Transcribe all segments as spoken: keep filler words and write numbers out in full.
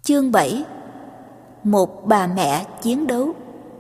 Chương bảy. Một bà mẹ chiến đấu.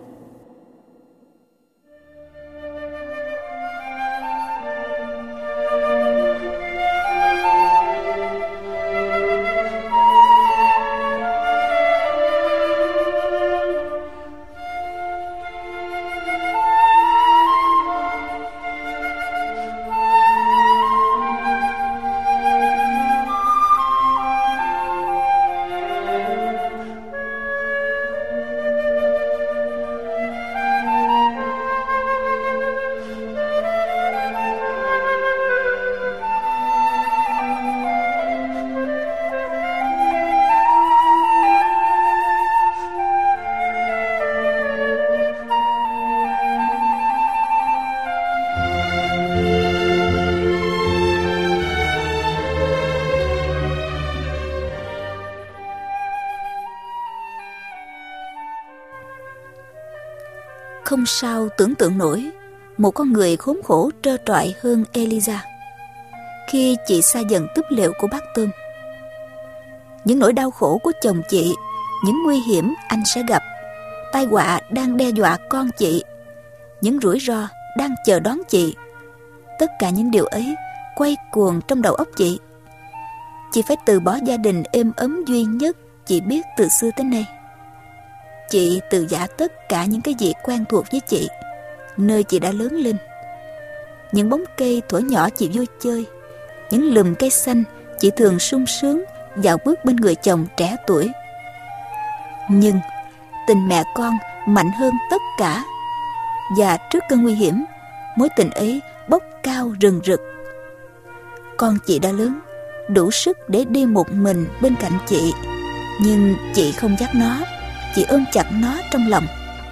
Không sao tưởng tượng nổi một con người khốn khổ trơ trọi hơn Eliza khi chị xa dần túp lều của bác Tôm. Những nỗi đau khổ của chồng chị, những nguy hiểm anh sẽ gặp, tai họa đang đe dọa con chị, những rủi ro đang chờ đón chị, tất cả những điều ấy quay cuồng trong đầu óc chị. Chị phải từ bỏ gia đình êm ấm duy nhất chị biết từ xưa tới nay. Chị từ giã tất cả những cái gì quen thuộc với chị, nơi chị đã lớn lên. Những bóng cây thuở nhỏ chị vui chơi, những lùm cây xanh chị thường sung sướng dạo bước bên người chồng trẻ tuổi. Nhưng tình mẹ con mạnh hơn tất cả, và trước cơn nguy hiểm, mối tình ấy bốc cao rừng rực. Con chị đã lớn, đủ sức để đi một mình bên cạnh chị, nhưng chị không dắt nó. Chị ôm chặt nó trong lòng.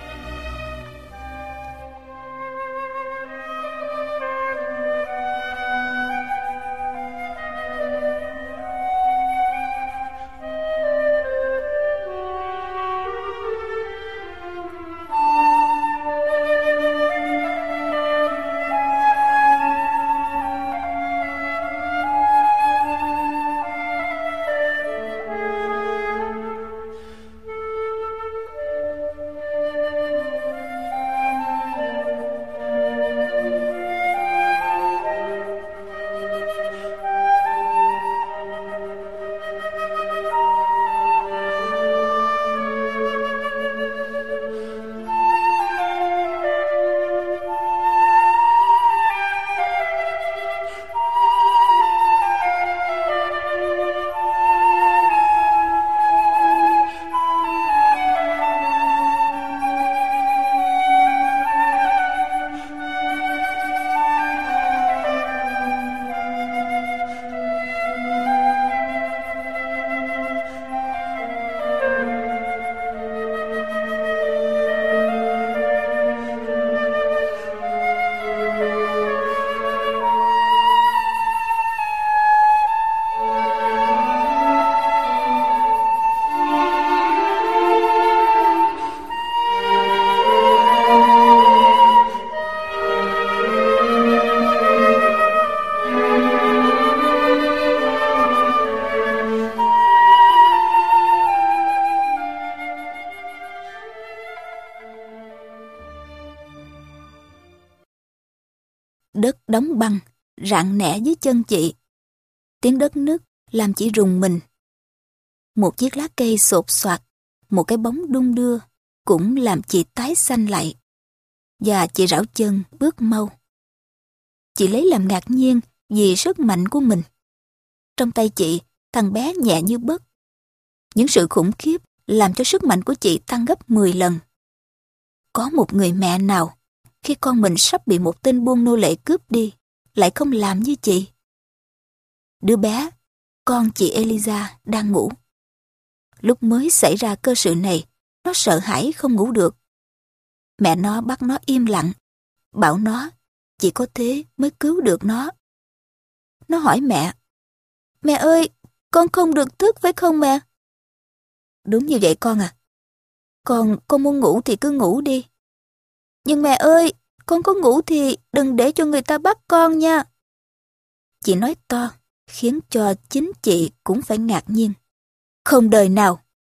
Đất đóng băng rạn nẻ dưới chân chị. Tiếng đất nứt làm chị rùng mình. Một chiếc lá cây xột xoạc, một cái bóng đung đưa cũng làm chị tái xanh lại. Và chị rảo chân bước mau. Chị lấy làm ngạc nhiên vì sức mạnh của mình. Trong tay chị, thằng bé nhẹ như bấc. Những sự khủng khiếp làm cho sức mạnh của chị tăng gấp mười lần. Có một người mẹ nào khi con mình sắp bị một tên buôn nô lệ cướp đi lại không làm như chị? Đứa bé, con chị Eliza, đang ngủ. Lúc mới xảy ra cơ sự này, nó sợ hãi không ngủ được. Mẹ nó bắt nó im lặng, bảo nó chỉ có thế mới cứu được nó. Nó hỏi mẹ: "Mẹ ơi, con không được thức phải không mẹ?" "Đúng như vậy con à. Con, con muốn ngủ thì cứ ngủ đi. Nhưng mẹ ơi, con có ngủ thì đừng để cho người ta bắt con nha." Chị nói to, khiến cho chính chị cũng phải ngạc nhiên. Không đời nào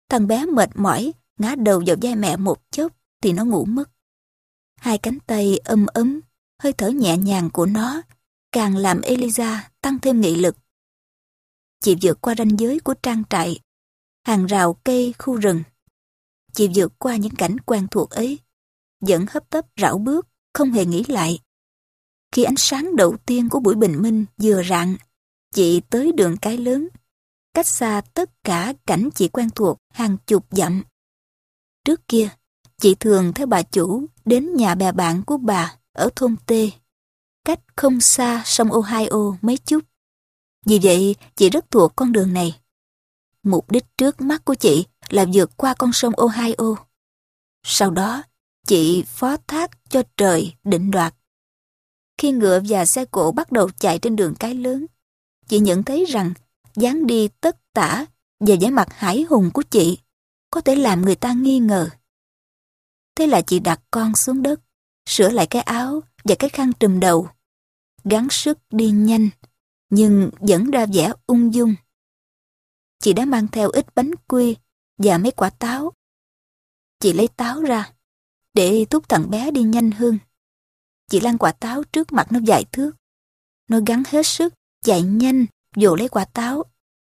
Thằng bé mệt mỏi, ngã đầu vào vai mẹ một chốc thì nó ngủ mất. Hai cánh tay ấm ấm, hơi thở nhẹ nhàng của nó càng làm Eliza tăng thêm nghị lực. Chị vượt qua ranh giới của trang trại, hàng rào cây khu rừng. Chị vượt qua những cảnh quen thuộc ấy, vẫn hấp tấp rảo bước, không hề nghĩ lại. Khi ánh sáng đầu tiên của buổi bình minh vừa rạng, chị tới đường cái lớn, cách xa tất cả cảnh chị quen thuộc hàng chục dặm. Trước kia, chị thường theo bà chủ đến nhà bè bạn của bà ở thôn T, cách không xa sông Ohio mấy chút. Vì vậy, chị rất thuộc con đường này. Mục đích trước mắt của chị là vượt qua con sông Ohio. Sau đó, chị phó thác cho trời định đoạt. Khi ngựa và xe cộ bắt đầu chạy trên đường cái lớn, chị nhận thấy rằng dáng đi tất tả và vẻ mặt hãi hùng của chị có thể làm người ta nghi ngờ. Thế là chị đặt con xuống đất, sửa lại cái áo và cái khăn trùm đầu, gắng sức đi nhanh, nhưng vẫn ra vẻ ung dung. Chị đã mang theo ít bánh quy và mấy quả táo. Chị lấy táo ra, để thúc thằng bé đi nhanh hơn. Chị lăn quả táo trước mặt nó vài thước. Nó gắng hết sức, chạy nhanh, vồ lấy quả táo.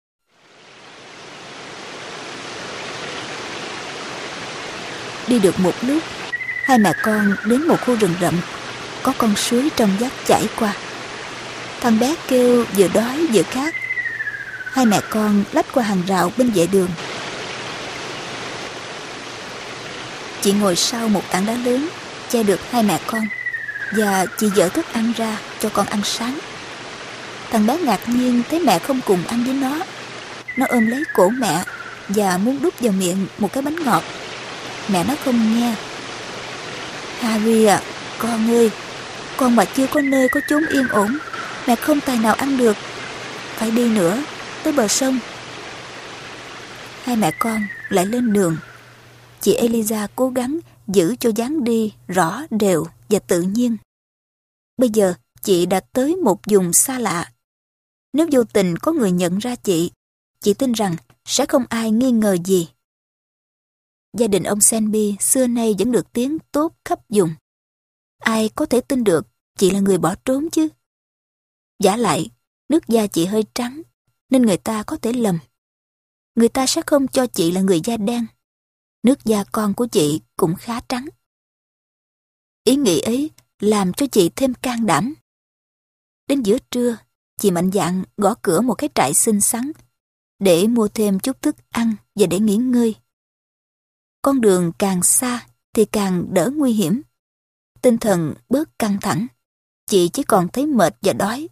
Đi được một lúc, hai mẹ con đến một khu rừng rậm, có con suối trong vắt chảy qua. Thằng bé kêu vừa đói vừa khát. Hai mẹ con lách qua hàng rào bên vệ đường. Chị ngồi sau một tảng đá lớn, che được hai mẹ con, và chị dỡ thức ăn ra cho con ăn sáng. Thằng bé ngạc nhiên thấy mẹ không cùng ăn với nó. Nó ôm lấy cổ mẹ và muốn đút vào miệng một cái bánh ngọt. Mẹ nó không nghe. Harry à, con ơi, con mà chưa có nơi có chốn yên ổn, mẹ không tài nào ăn được. Phải đi nữa, tới bờ sông. Hai mẹ con lại lên đường. Chị Eliza cố gắng giữ cho dáng đi rõ đều và tự nhiên. Bây giờ chị đã tới một vùng xa lạ. Nếu vô tình có người nhận ra chị, chị tin rằng sẽ không ai nghi ngờ gì. Gia đình ông Senby xưa nay vẫn được tiếng tốt khắp vùng. Ai có thể tin được chị là người bỏ trốn chứ? Vả lại, nước da chị hơi trắng, nên người ta có thể lầm. Người ta sẽ không cho chị là người da đen. Nước da con của chị cũng khá trắng. Ý nghĩ ấy làm cho chị thêm can đảm. Đến giữa trưa, chị mạnh dạn gõ cửa một cái trại xinh xắn để mua thêm chút thức ăn và để nghỉ ngơi. Con đường càng xa thì càng đỡ nguy hiểm. Tinh thần bớt căng thẳng, chị chỉ còn thấy mệt và đói.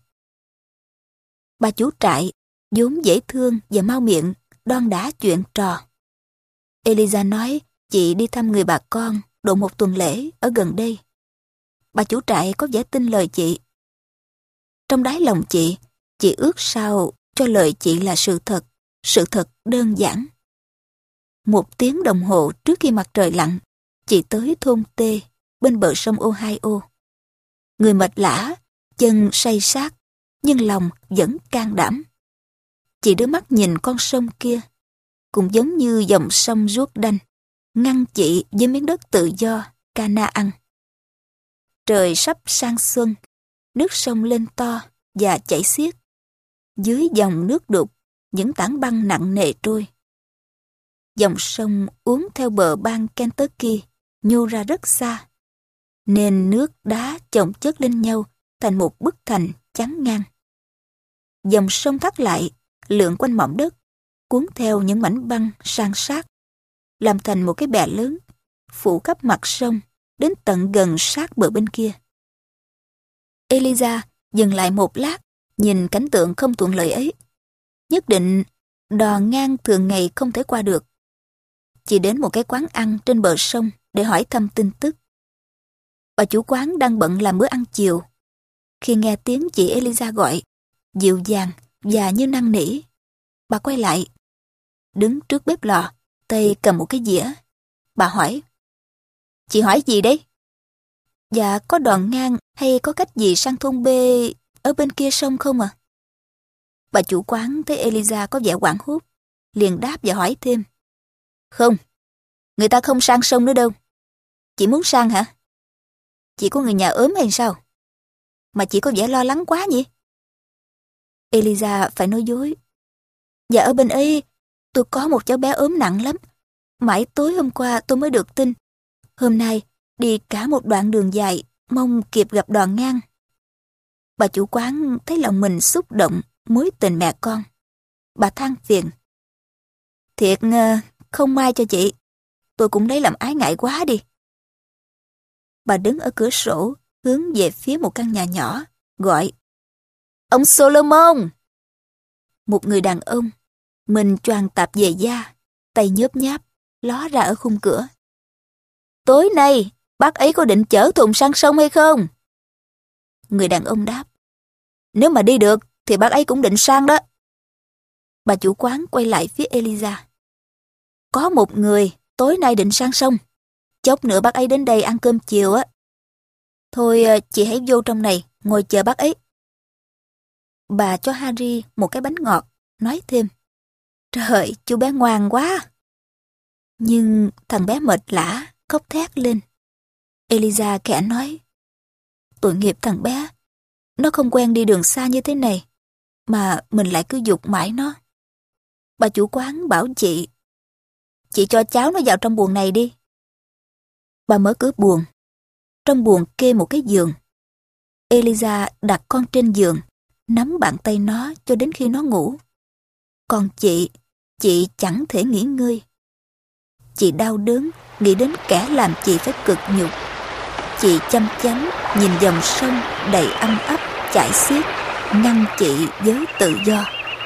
Bà chủ trại, vốn dễ thương và mau miệng, đon đả chuyện trò. Eliza nói chị đi thăm người bà con độ một tuần lễ ở gần đây. Bà chủ trại có vẻ tin lời chị. Trong đáy lòng chị, chị ước sao cho lời chị là sự thật, sự thật đơn giản. Một tiếng đồng hồ trước khi mặt trời lặn, chị tới thôn T bên bờ sông Ohio. Người mệt lả, chân say sát, nhưng lòng vẫn can đảm. Chị đưa mắt nhìn con sông kia, cũng giống như dòng sông ruốc đanh, ngăn chị với miếng đất tự do Canaan. Trời sắp sang xuân, nước sông lên to và chảy xiết. Dưới dòng nước đục, những tảng băng nặng nề trôi. Dòng sông uốn theo bờ bang Kentucky, nhô ra rất xa, nên nước đá chồng chất lên nhau thành một bức thành chắn ngang. Dòng sông thắt lại, lượn quanh mỏm đất, cuốn theo những mảnh băng san sát, làm thành một cái bè lớn, phủ khắp mặt sông đến tận gần sát bờ bên kia. Eliza dừng lại một lát, nhìn cảnh tượng không thuận lợi ấy. Nhất định đò ngang thường ngày không thể qua được. Chị đến một cái quán ăn trên bờ sông để hỏi thăm tin tức. Bà chủ quán đang bận làm bữa ăn chiều. Khi nghe tiếng chị Eliza gọi, dịu dàng và như năn nỉ, bà quay lại, đứng trước bếp lò, tay cầm một cái dĩa. Bà hỏi, chị hỏi gì đấy? Dạ, có đoạn ngang hay có cách gì sang thôn B ở bên kia sông không à? Bà chủ quán thấy Eliza có vẻ hoảng hốt, liền đáp và hỏi thêm. Không, người ta không sang sông nữa đâu. Chị muốn sang hả? Chị có người nhà ốm hay sao? Mà chị có vẻ lo lắng quá nhỉ? Eliza phải nói dối. Dạ ở bên ấy, tôi có một cháu bé ốm nặng lắm. Mãi tối hôm qua tôi mới được tin. Hôm nay, đi cả một đoạn đường dài, mong kịp gặp đoàn ngang. Bà chủ quán thấy lòng mình xúc động, mối tình mẹ con. Bà than phiền. Thiệt không may cho chị. Tôi cũng lấy làm ái ngại quá đi. Bà đứng ở cửa sổ, hướng về phía một căn nhà nhỏ, gọi. Ông Solomon! Một người đàn ông, mình choàng tạp về da, tay nhớp nháp, ló ra ở khung cửa. Tối nay, bác ấy có định chở thùng sang sông hay không? Người đàn ông đáp. Nếu mà đi được, thì bác ấy cũng định sang đó. Bà chủ quán quay lại phía Eliza. Có một người tối nay định sang sông. Chốc nữa bác ấy đến đây ăn cơm chiều á. Thôi chị hãy vô trong này, ngồi chờ bác ấy. Bà cho Harry một cái bánh ngọt, nói thêm. Trời, chú bé ngoan quá. Nhưng thằng bé mệt lả, khóc thét lên. Eliza khẽ nói. Tội nghiệp thằng bé. Nó không quen đi đường xa như thế này, mà mình lại cứ giục mãi nó. Bà chủ quán bảo chị. Chị cho cháu nó vào trong buồng này đi. Bà mở cửa buồng. Trong buồng kê một cái giường. Eliza đặt con trên giường, nắm bàn tay nó cho đến khi nó ngủ. Còn chị, chị chẳng thể nghỉ ngơi. Chị đau đớn, nghĩ đến kẻ làm chị phải cực nhục. Chị chăm chăm nhìn dòng sông đầy âm ấp chảy xiết, ngăn chị với tự do.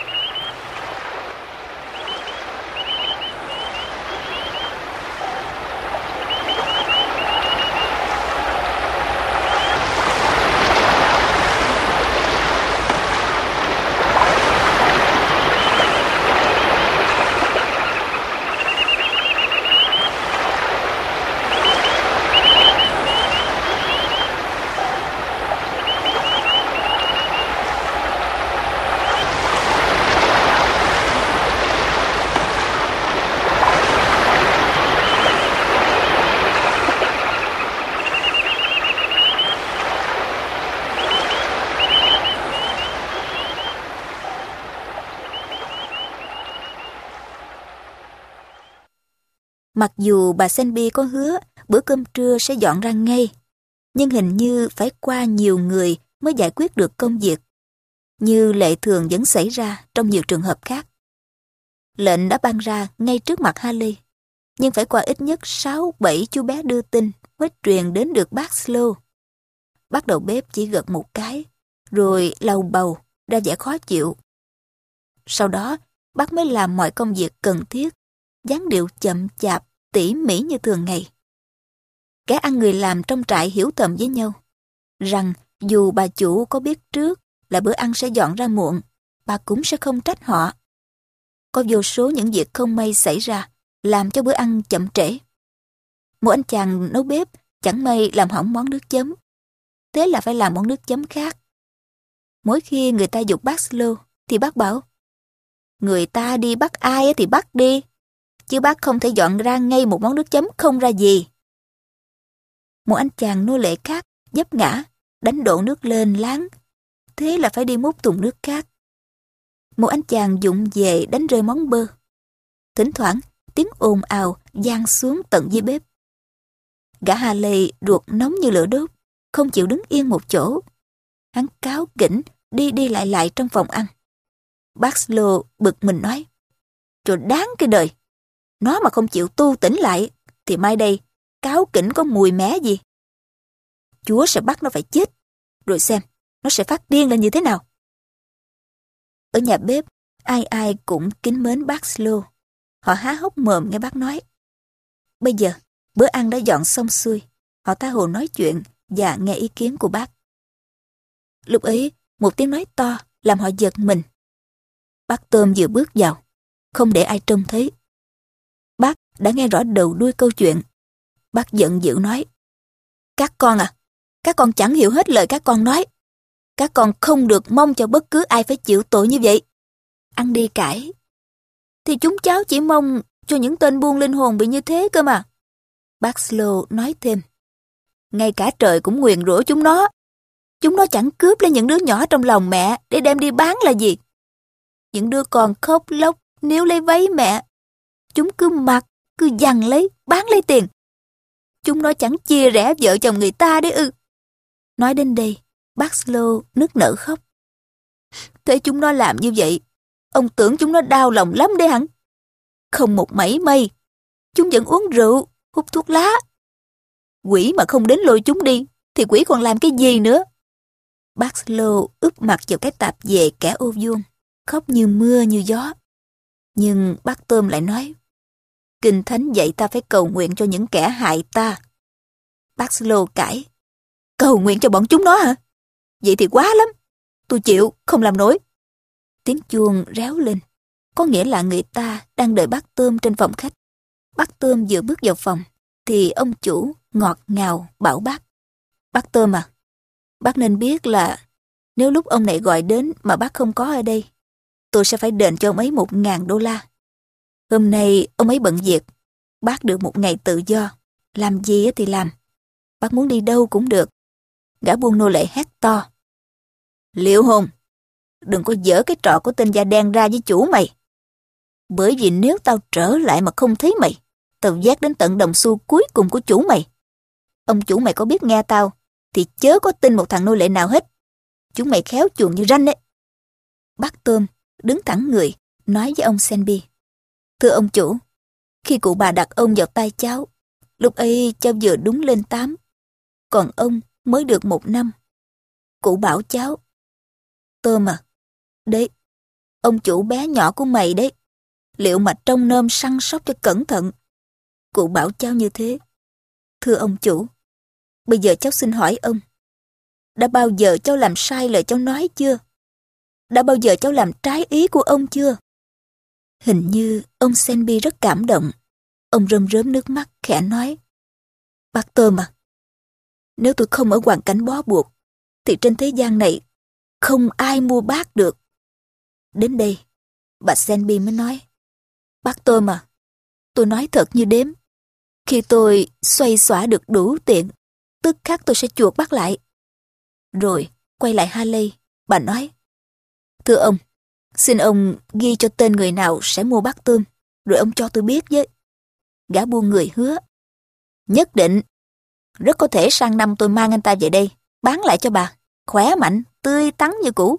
Mặc dù bà Senby có hứa bữa cơm trưa sẽ dọn ra ngay, nhưng hình như phải qua nhiều người mới giải quyết được công việc, như lệ thường vẫn xảy ra trong nhiều trường hợp khác. Lệnh đã ban ra ngay trước mặt Harley, nhưng phải qua ít nhất sáu bảy chú bé đưa tin mới truyền đến được bác Slow. Bác đầu bếp chỉ gật một cái, rồi lầu bầu ra vẻ khó chịu. Sau đó, bác mới làm mọi công việc cần thiết, dáng điệu chậm chạp, tỉ mỉ như thường ngày. Kẻ ăn người làm trong trại hiểu thầm với nhau, rằng dù bà chủ có biết trước là bữa ăn sẽ dọn ra muộn, bà cũng sẽ không trách họ. Có vô số những việc không may xảy ra, làm cho bữa ăn chậm trễ. Một anh chàng nấu bếp chẳng may làm hỏng món nước chấm, thế là phải làm món nước chấm khác. Mỗi khi người ta giục bác Slow, thì bác bảo, người ta đi bắt ai thì bắt đi, chứ bác không thể dọn ra ngay một món nước chấm không ra gì. Một anh chàng nô lệ khác vấp ngã, đánh đổ nước lên láng, thế là phải đi múc thùng nước khác. Một anh chàng vụng về đánh rơi món bơ. Thỉnh thoảng, tiếng ồn ào vang xuống tận dưới bếp. Gã Harley ruột nóng như lửa đốt, không chịu đứng yên một chỗ. Hắn cáu kỉnh đi đi lại lại trong phòng ăn. Bác Slow bực mình nói, trời đáng cái đời, nó mà không chịu tu tỉnh lại, thì mai đây cáu kỉnh có mùi mé gì. Chúa sẽ bắt nó phải chết, rồi xem nó sẽ phát điên lên như thế nào. Ở nhà bếp, ai ai cũng kính mến bác Slow. Họ há hốc mồm nghe bác nói. Bây giờ, bữa ăn đã dọn xong xuôi, họ tha hồ nói chuyện và nghe ý kiến của bác. Lúc ấy, một tiếng nói to làm họ giật mình. Bác Tôm vừa bước vào, không để ai trông thấy. Bác đã nghe rõ đầu đuôi câu chuyện. Bác giận dữ nói, các con à, các con chẳng hiểu hết lời các con nói. Các con không được mong cho bất cứ ai phải chịu tội như vậy. Ăn đi cãi. Thì chúng cháu chỉ mong cho những tên buôn linh hồn bị như thế cơ mà. Bác Slow nói thêm. Ngay cả trời cũng nguyền rủa chúng nó. Chúng nó chẳng cướp lấy những đứa nhỏ trong lòng mẹ để đem đi bán là gì. Những đứa con khóc lóc níu lấy váy mẹ. Chúng cứ mặc, cứ giằng lấy, bán lấy tiền. Chúng nó chẳng chia rẽ vợ chồng người ta đấy ư. Nói đến đây, bác Slow nức nở khóc. Thế chúng nó làm như vậy, ông tưởng chúng nó đau lòng lắm đấy hẳn. Không một mảy may, chúng vẫn uống rượu, hút thuốc lá. Quỷ mà không đến lôi chúng đi, thì quỷ còn làm cái gì nữa? Bác Slow úp mặt vào cái tạp dề kẻ ô vuông, khóc như mưa như gió. Nhưng bác Tôm lại nói, Kinh Thánh dạy ta phải cầu nguyện cho những kẻ hại ta. Bác Slow cãi, cầu nguyện cho bọn chúng nó hả? Vậy thì quá lắm, tôi chịu, không làm nổi. Tiếng chuông réo lên, có nghĩa là người ta đang đợi bác Tôm trên phòng khách. Bác Tôm vừa bước vào phòng, thì ông chủ ngọt ngào bảo bác, bác Tôm à, bác nên biết là nếu lúc ông này gọi đến mà bác không có ở đây, tôi sẽ phải đền cho ông ấy một ngàn đô la. Hôm nay ông ấy bận việc, bác được một ngày tự do, làm gì thì làm. Bác muốn đi đâu cũng được. Gã buôn nô lệ hét to. Liệu hồn, đừng có dở cái trò của tên da đen ra với chủ mày. Bởi vì nếu tao trở lại mà không thấy mày, tao vét đến tận đồng xu cuối cùng của chủ mày. Ông chủ mày có biết nghe tao, thì chớ có tin một thằng nô lệ nào hết. Chúng mày khéo chuồng như ranh ấy. Bác Tôm đứng thẳng người, nói với ông Senby. Thưa ông chủ, khi cụ bà đặt ông vào tay cháu, lúc ấy cháu vừa đúng lên tám, còn ông mới được một năm. Cụ bảo cháu, Tôm à, đấy, ông chủ bé nhỏ của mày đấy, liệu mà trông nom săn sóc cho cẩn thận. Cụ bảo cháu như thế. Thưa ông chủ, bây giờ cháu xin hỏi ông, đã bao giờ cháu làm sai lời cháu nói chưa? Đã bao giờ cháu làm trái ý của ông chưa? Hình như ông Senby rất cảm động. Ông rơm rớm nước mắt khẽ nói, bác Tôm à, nếu tôi không ở hoàn cảnh bó buộc, thì trên thế gian này không ai mua bác được. Đến đây, bà Senby mới nói, bác Tôm à, tôi nói thật như đếm. Khi tôi xoay xóa được đủ tiền, tức khắc tôi sẽ chuộc bác lại. Rồi quay lại Harley, bà nói, thưa ông, xin ông ghi cho tên người nào sẽ mua bát tôm, rồi ông cho tôi biết với. Gã buôn người hứa, nhất định, rất có thể sang năm tôi mang anh ta về đây, bán lại cho bà, khỏe mạnh, tươi tắn như cũ.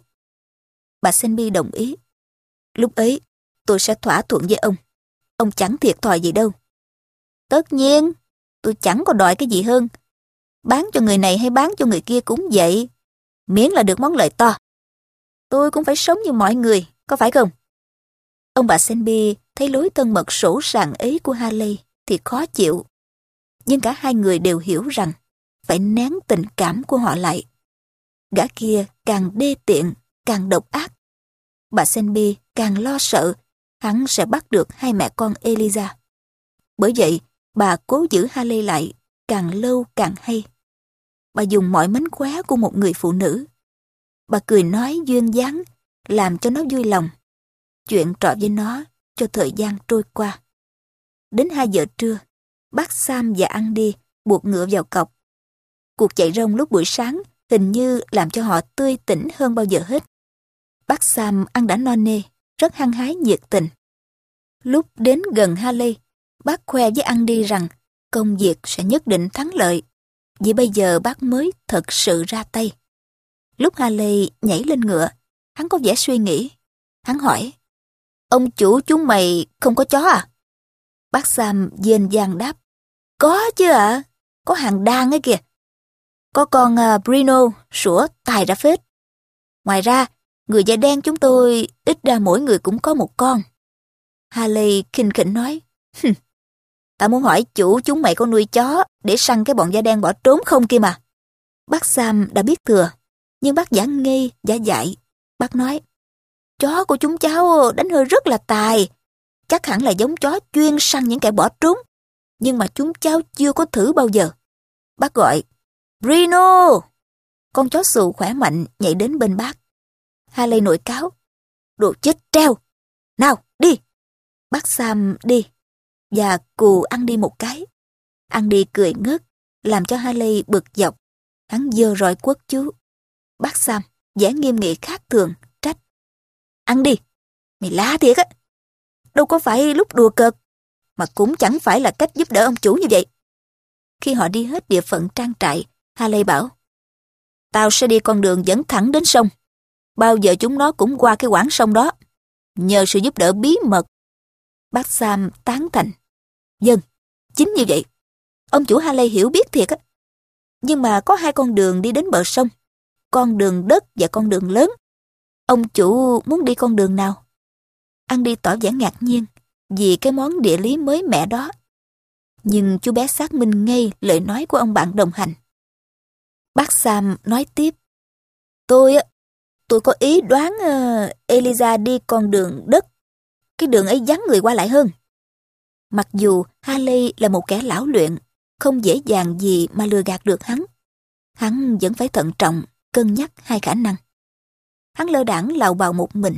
Bà Senby đồng ý. Lúc ấy, tôi sẽ thỏa thuận với ông. Ông chẳng thiệt thòi gì đâu. Tất nhiên, tôi chẳng có đòi cái gì hơn. Bán cho người này hay bán cho người kia cũng vậy, miễn là được món lợi to. Tôi cũng phải sống như mọi người, có phải không? Ông bà Senby thấy lối thân mật sỗ sàng ấy của Harley thì khó chịu. Nhưng cả hai người đều hiểu rằng phải nén tình cảm của họ lại. Gã kia càng đê tiện, càng độc ác. Bà Senby càng lo sợ hắn sẽ bắt được hai mẹ con Eliza. Bởi vậy, bà cố giữ Harley lại, càng lâu càng hay. Bà dùng mọi mánh khóe của một người phụ nữ. Bà cười nói duyên dáng, làm cho nó vui lòng. Chuyện trò với nó cho thời gian trôi qua. Đến hai giờ trưa, bác Sam và Andy buộc ngựa vào cọc. Cuộc chạy rông lúc buổi sáng hình như làm cho họ tươi tỉnh hơn bao giờ hết. Bác Sam ăn đã no nê, rất hăng hái nhiệt tình. Lúc đến gần Harley, bác khoe với Andy rằng công việc sẽ nhất định thắng lợi, vì bây giờ bác mới thật sự ra tay. Lúc Harley nhảy lên ngựa, hắn có vẻ suy nghĩ. Hắn hỏi, ông chủ chúng mày không có chó à? Bác Sam dên dàng đáp, có chứ ạ, à? Có hàng đàn ấy kìa. Có con uh, Brino sủa tài ra phết. Ngoài ra, người da đen chúng tôi ít ra mỗi người cũng có một con. Harley khinh khỉnh nói, ta muốn hỏi chủ chúng mày có nuôi chó để săn cái bọn da đen bỏ trốn không kia mà. Bác Sam đã biết thừa, nhưng bác giả ngây, giả dại. Bác nói, chó của chúng cháu đánh hơi rất là tài. Chắc hẳn là giống chó chuyên săn những kẻ bỏ trốn. Nhưng mà chúng cháu chưa có thử bao giờ. Bác gọi, Brino! Con chó xù khỏe mạnh nhảy đến bên bác. Harley nổi cáo, đồ chết treo. Nào, đi! Bác Sam đi. và cù ăn đi một cái. Ăn đi cười ngớt, làm cho Haley bực dọc. Hắn giơ roi quất chú. Bác Sam vẻ nghiêm nghị khác thường, trách. Ăn đi, mày lạ thiệt á. Đâu có phải lúc đùa cợt, mà cũng chẳng phải là cách giúp đỡ ông chủ như vậy. Khi họ đi hết địa phận trang trại, Haley bảo, tao sẽ đi con đường dẫn thẳng đến sông. Bao giờ chúng nó cũng qua cái quãng sông đó. Nhờ sự giúp đỡ bí mật. Bác Sam tán thành. Vâng, chính như vậy. Ông chủ Haley hiểu biết thiệt á. Nhưng mà có hai con đường đi đến bờ sông. Con đường đất và con đường lớn. Ông chủ muốn đi con đường nào? Andy tỏ vẻ ngạc nhiên vì cái món địa lý mới mẻ đó. Nhưng chú bé xác minh ngay lời nói của ông bạn đồng hành. Bác Sam nói tiếp. Tôi á, tôi có ý đoán uh, Eliza đi con đường đất. Cái đường ấy vắng người qua lại hơn. Mặc dù Haley là một kẻ lão luyện, không dễ dàng gì mà lừa gạt được hắn. Hắn vẫn phải thận trọng, cân nhắc hai khả năng. Hắn lơ đãng lào bào một mình.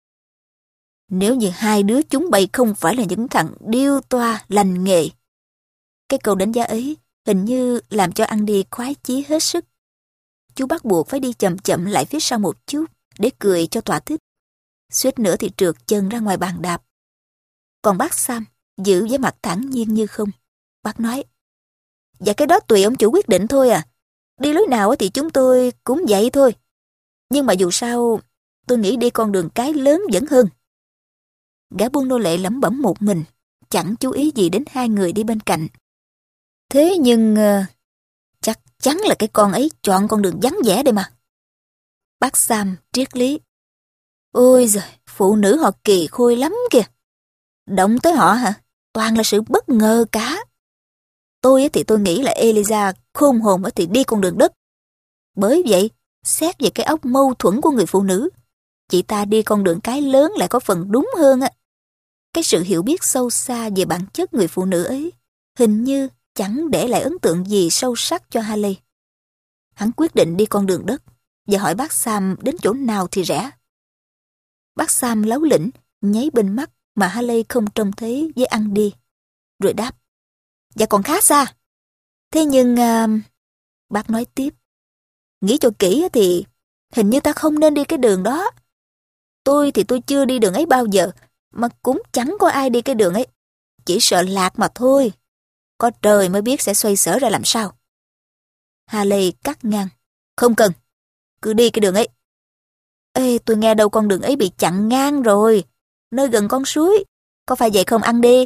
Nếu như hai đứa chúng bay không phải là những thằng điêu toa lành nghề. Cái câu đánh giá ấy hình như làm cho Andy khoái chí hết sức. Chú bắt buộc phải đi chậm chậm lại phía sau một chút để cười cho thỏa thích. Suýt nữa thì trượt chân ra ngoài bàn đạp. Còn bác Sam giữ vẻ mặt thản nhiên như không. Bác nói, dạ cái đó tùy ông chủ quyết định thôi à. Đi lối nào thì chúng tôi cũng vậy thôi. Nhưng mà dù sao, tôi nghĩ đi con đường cái lớn vẫn hơn. Gã buôn nô lệ lẩm bẩm một mình, chẳng chú ý gì đến hai người đi bên cạnh. Thế nhưng, uh, chắc chắn là cái con ấy chọn con đường vắng vẻ đây mà. Bác Sam triết lý. Ôi giời, phụ nữ họ kỳ khôi lắm kìa. Động tới họ hả? Toàn là sự bất ngờ cả. Tôi thì tôi nghĩ là Eliza khôn hồn thì đi con đường đất. Bởi vậy, xét về cái óc mâu thuẫn của người phụ nữ, chị ta đi con đường cái lớn lại có phần đúng hơn á. Cái sự hiểu biết sâu xa về bản chất người phụ nữ ấy hình như chẳng để lại ấn tượng gì sâu sắc cho Haley. Hắn quyết định đi con đường đất và hỏi bác Sam đến chỗ nào thì rẻ. Bác Sam láu lĩnh nháy bên mắt mà Haley không trông thấy với Andy, rồi đáp, dạ còn khá xa. Thế nhưng uh, bác nói tiếp, nghĩ cho kỹ thì hình như ta không nên đi cái đường đó. Tôi thì tôi chưa đi đường ấy bao giờ, mà cũng chẳng có ai đi cái đường ấy. Chỉ sợ lạc mà thôi. Có trời mới biết sẽ xoay sở ra làm sao. Haley cắt ngang. Không cần, cứ đi cái đường ấy. Ê, tôi nghe đâu con đường ấy bị chặn ngang rồi. Nơi gần con suối. Có phải vậy không Andy?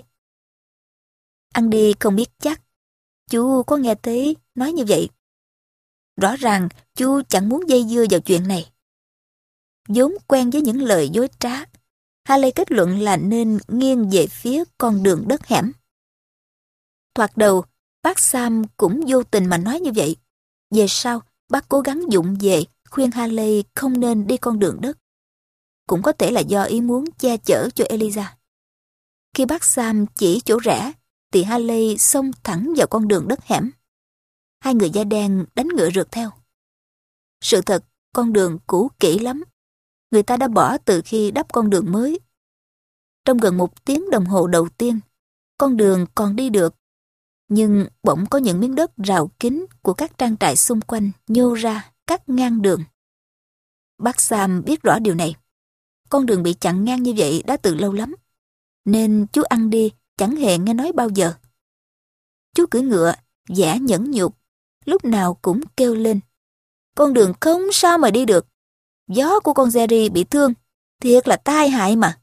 Andy không biết chắc. Chú có nghe thấy nói như vậy. Rõ ràng chú chẳng muốn dây dưa vào chuyện này. Vốn quen với những lời dối trá, Haley kết luận là nên nghiêng về phía con đường đất hẻm. Thoạt đầu, bác Sam cũng vô tình mà nói như vậy. Về sau, bác cố gắng vụng về khuyên Haley không nên đi con đường đất. Cũng có thể là do ý muốn che chở cho Eliza. Khi bác Sam chỉ chỗ rẽ, thì Haley xông thẳng vào con đường đất hẻm. Hai người da đen đánh ngựa rượt theo. Sự thật, con đường cũ kỹ lắm. Người ta đã bỏ từ khi đắp con đường mới. Trong gần một tiếng đồng hồ đầu tiên, con đường còn đi được. Nhưng bỗng có những miếng đất rào kín của các trang trại xung quanh nhô ra, cắt ngang đường. Bác Sam biết rõ điều này. Con đường bị chặn ngang như vậy đã từ lâu lắm. Nên chú Andy chẳng hề nghe nói bao giờ. Chú cưỡi ngựa, giả nhẫn nhục, lúc nào cũng kêu lên. Con đường không sao mà đi được. Gió của con Jerry bị thương, thiệt là tai hại mà.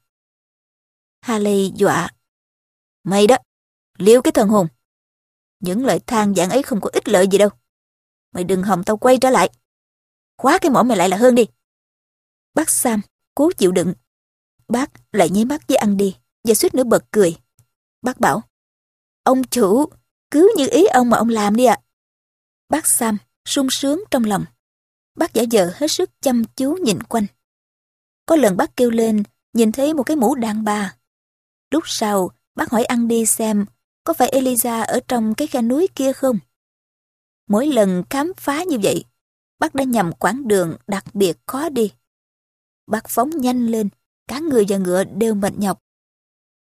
Haley dọa. Mày đó, liêu cái thần hồn. Những lời than vãn ấy không có ích lợi gì đâu. Mày đừng hòng tao quay trở lại. Khóa cái mỏ mày lại là hơn đi. Bác Sam cố chịu đựng. Bác lại nháy mắt với Andy và suýt nữa bật cười. Bác bảo, ông chủ, cứ như ý ông mà ông làm đi ạ. Bác Sam sung sướng trong lòng. Bác giả vờ hết sức chăm chú nhìn quanh. Có lần bác kêu lên, nhìn thấy một cái mũ đàn bà. Lúc sau, bác hỏi Andy xem có phải Eliza ở trong cái khe núi kia không. Mỗi lần khám phá như vậy, bác đã nhầm quãng đường đặc biệt khó đi. Bác phóng nhanh lên, cả người và ngựa đều mệt nhọc.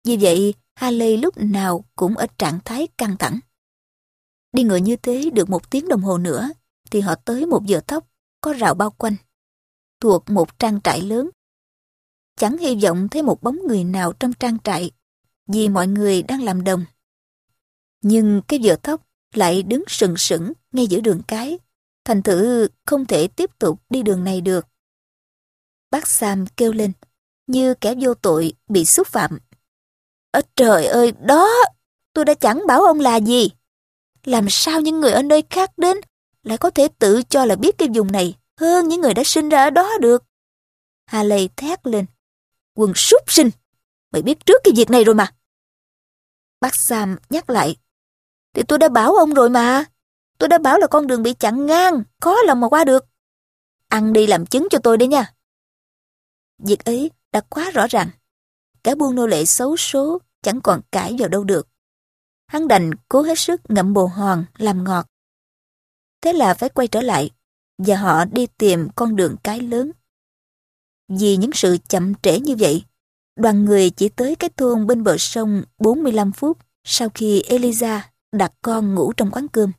Vì vậy, Haley lúc nào cũng ở trạng thái căng thẳng. Đi ngựa như thế được một tiếng đồng hồ nữa, thì họ tới một vựa thóc có rào bao quanh, thuộc một trang trại lớn. Chẳng hy vọng thấy một bóng người nào trong trang trại, vì mọi người đang làm đồng. Nhưng cái vựa thóc lại đứng sừng sững ngay giữa đường cái, thành thử không thể tiếp tục đi đường này được. Bác Sam kêu lên, như kẻ vô tội bị xúc phạm. Ơ trời ơi, đó, tôi đã chẳng bảo ông là gì. Làm sao những người ở nơi khác đến lại có thể tự cho là biết cái vùng này hơn những người đã sinh ra ở đó được? Haley thét lên. Quần súc sinh, mày biết trước cái việc này rồi mà. Bác Sam nhắc lại. Thì tôi đã bảo ông rồi mà. Tôi đã bảo là con đường bị chặn ngang, khó lòng mà qua được. Ăn đi làm chứng cho tôi đấy nha. Việc ấy đã quá rõ ràng. Cả buôn nô lệ xấu số chẳng còn cãi vào đâu được. Hắn đành cố hết sức ngậm bồ hòn làm ngọt. Thế là phải quay trở lại, và họ đi tìm con đường cái lớn. Vì những sự chậm trễ như vậy, đoàn người chỉ tới cái thôn bên bờ sông bốn mươi lăm phút sau khi Eliza đặt con ngủ trong quán cơm.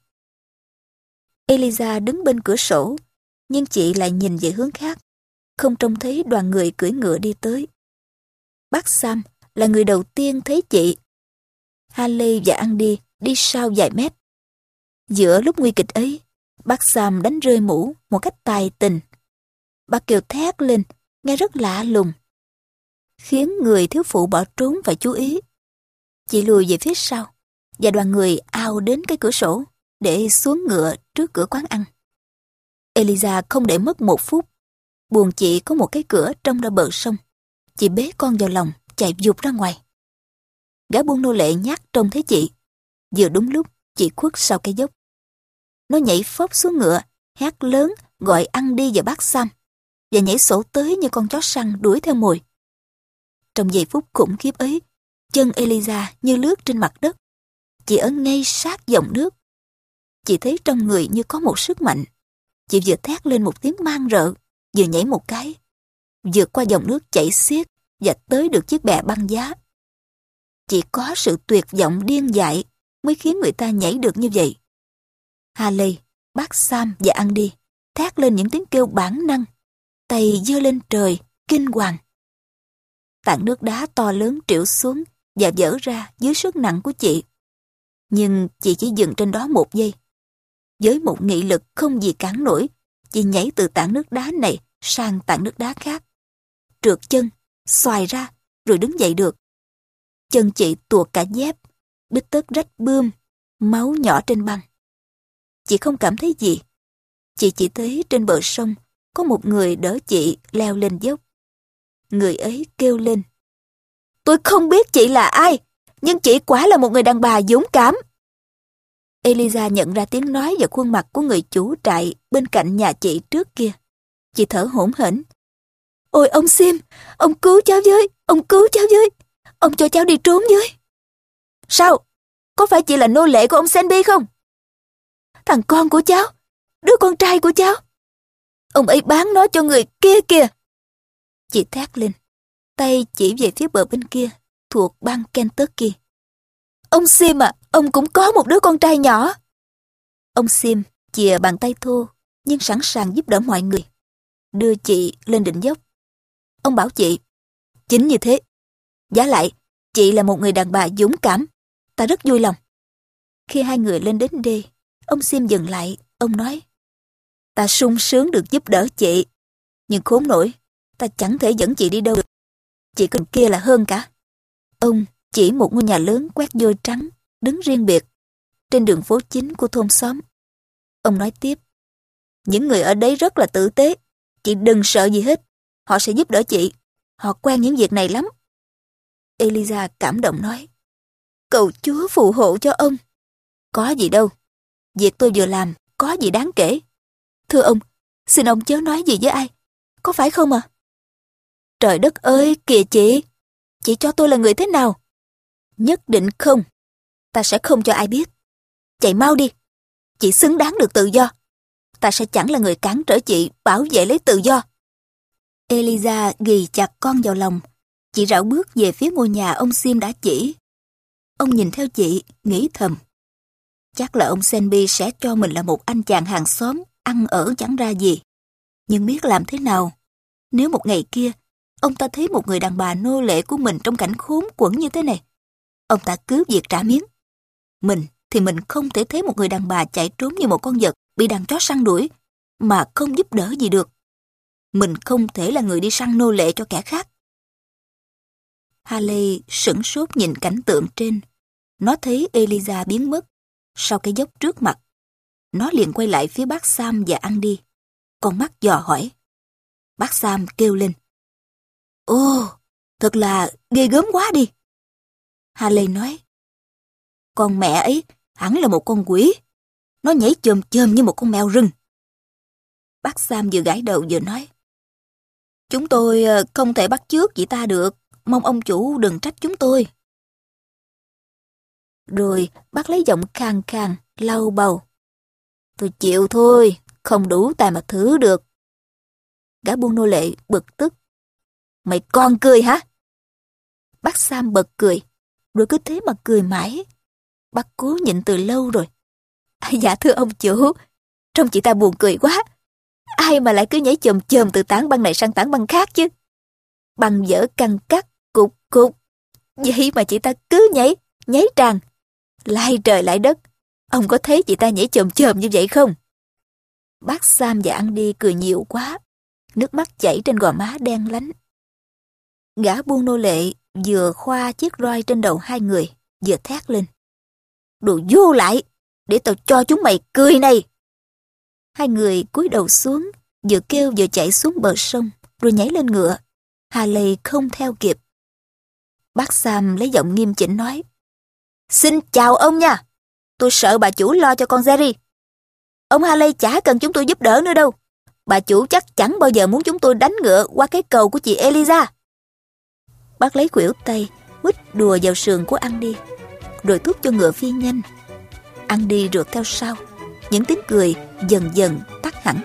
Eliza đứng bên cửa sổ, nhưng chị lại nhìn về hướng khác, không trông thấy đoàn người cưỡi ngựa đi tới. Bác Sam là người đầu tiên thấy chị. Haley và Andy đi sau vài mét. Giữa lúc nguy kịch ấy, bác Sam đánh rơi mũ một cách tài tình. Bác kêu thét lên, nghe rất lạ lùng, khiến người thiếu phụ bỏ trốn phải chú ý. Chị lùi về phía sau, và đoàn người ào đến cái cửa sổ để xuống ngựa trước cửa quán ăn. Eliza không để mất một phút. Buồng chị có một cái cửa trông ra bờ sông. Chị bế con vào lòng, chạy vụt ra ngoài. Gã buôn nô lệ nhát trông thấy chị. Vừa đúng lúc, chị khuất sau cái dốc. Nó nhảy phóc xuống ngựa, hét lớn gọi Andy và bác Sam, và nhảy sổ tới như con chó săn đuổi theo mồi. Trong giây phút khủng khiếp ấy, chân Eliza như lướt trên mặt đất. Chị ở ngay sát dòng nước. Chị thấy trong người như có một sức mạnh. Chị vừa thét lên một tiếng man rợ, vừa nhảy một cái, vượt qua dòng nước chảy xiết và tới được chiếc bè băng giá. Chỉ có sự tuyệt vọng điên dại mới khiến người ta nhảy được như vậy. Haley, bác Sam và Andy thét lên những tiếng kêu bản năng, tay giơ lên trời, kinh hoàng. Tảng nước đá to lớn trĩu xuống và vỡ ra dưới sức nặng của chị. Nhưng chị chỉ dừng trên đó một giây. Với một nghị lực không gì cản nổi, chị nhảy từ tảng nước đá này sang tảng nước đá khác. Trượt chân, xoài ra, rồi đứng dậy được. Chân chị tuột cả dép, bít tất rách bươm, máu nhỏ trên băng. Chị không cảm thấy gì. Chị chỉ thấy trên bờ sông có một người đỡ chị leo lên dốc. Người ấy kêu lên. Tôi không biết chị là ai, nhưng chị quả là một người đàn bà dũng cảm. Eliza nhận ra tiếng nói và khuôn mặt của người chủ trại bên cạnh nhà chị trước kia. Chị thở hổn hển. Ôi ông Sim, ông cứu cháu với, ông cứu cháu với, ông cho cháu đi trốn với. Sao? Có phải chị là nô lệ của ông Senby không? Thằng con của cháu, đứa con trai của cháu. Ông ấy bán nó cho người kia kìa. Chị thét lên, tay chỉ về phía bờ bên kia, thuộc bang Kentucky. Ông Sim à, ông cũng có một đứa con trai nhỏ. Ông Sim chìa bàn tay thô, nhưng sẵn sàng giúp đỡ mọi người, đưa chị lên đỉnh dốc. Ông bảo chị, chính như thế. Vả lại, chị là một người đàn bà dũng cảm. Ta rất vui lòng. Khi hai người lên đến đê, ông Sim dừng lại, ông nói, ta sung sướng được giúp đỡ chị, nhưng khốn nổi, ta chẳng thể dẫn chị đi đâu được. Chị cần kia là hơn cả. Ông chỉ một ngôi nhà lớn quét vôi trắng, đứng riêng biệt, trên đường phố chính của thôn xóm. Ông nói tiếp, những người ở đấy rất là tử tế, chị đừng sợ gì hết, họ sẽ giúp đỡ chị, họ quen những việc này lắm. Eliza cảm động nói, cầu Chúa phù hộ cho ông. Có gì đâu, việc tôi vừa làm có gì đáng kể. Thưa ông, xin ông chớ nói gì với ai, có phải không à? Trời đất ơi, kìa chị, chị cho tôi là người thế nào? Nhất định không, ta sẽ không cho ai biết. Chạy mau đi, chị xứng đáng được tự do. Ta sẽ chẳng là người cản trở chị bảo vệ lấy tự do. Eliza ghì chặt con vào lòng, Chị rảo bước về phía ngôi nhà ông Sim đã chỉ. Ông nhìn theo chị, nghĩ thầm. Chắc là ông Senby sẽ cho mình là một anh chàng hàng xóm, ăn ở chẳng ra gì. Nhưng biết làm thế nào? Nếu một ngày kia, ông ta thấy một người đàn bà nô lệ của mình trong cảnh khốn quẫn như thế này, ông ta cứ việc trả miếng. Mình thì mình không thể thấy một người đàn bà chạy trốn như một con vật bị đàn chó săn đuổi, mà không giúp đỡ gì được. Mình không thể là người đi săn nô lệ cho kẻ khác. Haley sửng sốt nhìn cảnh tượng trên. Nó thấy Eliza biến mất sau cái dốc trước mặt. Nó liền quay lại phía bác Sam và Andy. Con mắt dò hỏi. Bác Sam kêu lên. Ồ, thật là ghê gớm quá đi. Haley nói. Con mẹ ấy hẳn là một con quỷ. Nó nhảy chồm chồm như một con mèo rừng. Bác Sam vừa gãi đầu vừa nói. Chúng tôi không thể bắt chước chị ta được. Mong ông chủ đừng trách chúng tôi. Rồi bác lấy giọng khàn khàn, lau bầu. Tôi chịu thôi, không đủ tài mà thử được. Gã buôn nô lệ bực tức. Mày còn cười hả? Bác Sam bật cười, rồi cứ thế mà cười mãi. Bác cố nhịn từ lâu rồi. À, dạ thưa ông chủ, trông chị ta buồn cười quá. Ai mà lại cứ nhảy chồm chồm từ tảng băng này sang tảng băng khác chứ. Băng dở căng cắt, cục cục. Vậy mà chị ta cứ nhảy, nhảy tràn. Lai trời lại đất. Ông có thấy chị ta nhảy chồm chồm như vậy không? Bác Sam và Andy cười nhiều quá. Nước mắt chảy trên gò má đen lánh. Gã buôn nô lệ vừa khoa chiếc roi trên đầu hai người, vừa thét lên. Đồ vô lại, để tao cho chúng mày cười này. Hai người cúi đầu xuống, vừa kêu vừa chạy xuống bờ sông, rồi nhảy lên ngựa. Haley không theo kịp. Bác Sam lấy giọng nghiêm chỉnh nói. Xin chào ông nha. Tôi sợ bà chủ lo cho con Jerry. Ông Haley chả cần chúng tôi giúp đỡ nữa đâu. Bà chủ chắc chẳng bao giờ muốn chúng tôi đánh ngựa qua cái cầu của chị Eliza. Bác lấy khuỷu tay, quýt đùa vào sườn của Andy, rồi thúc cho ngựa phi nhanh. Andy rượt theo sau. Những tiếng cười dần dần tắt hẳn.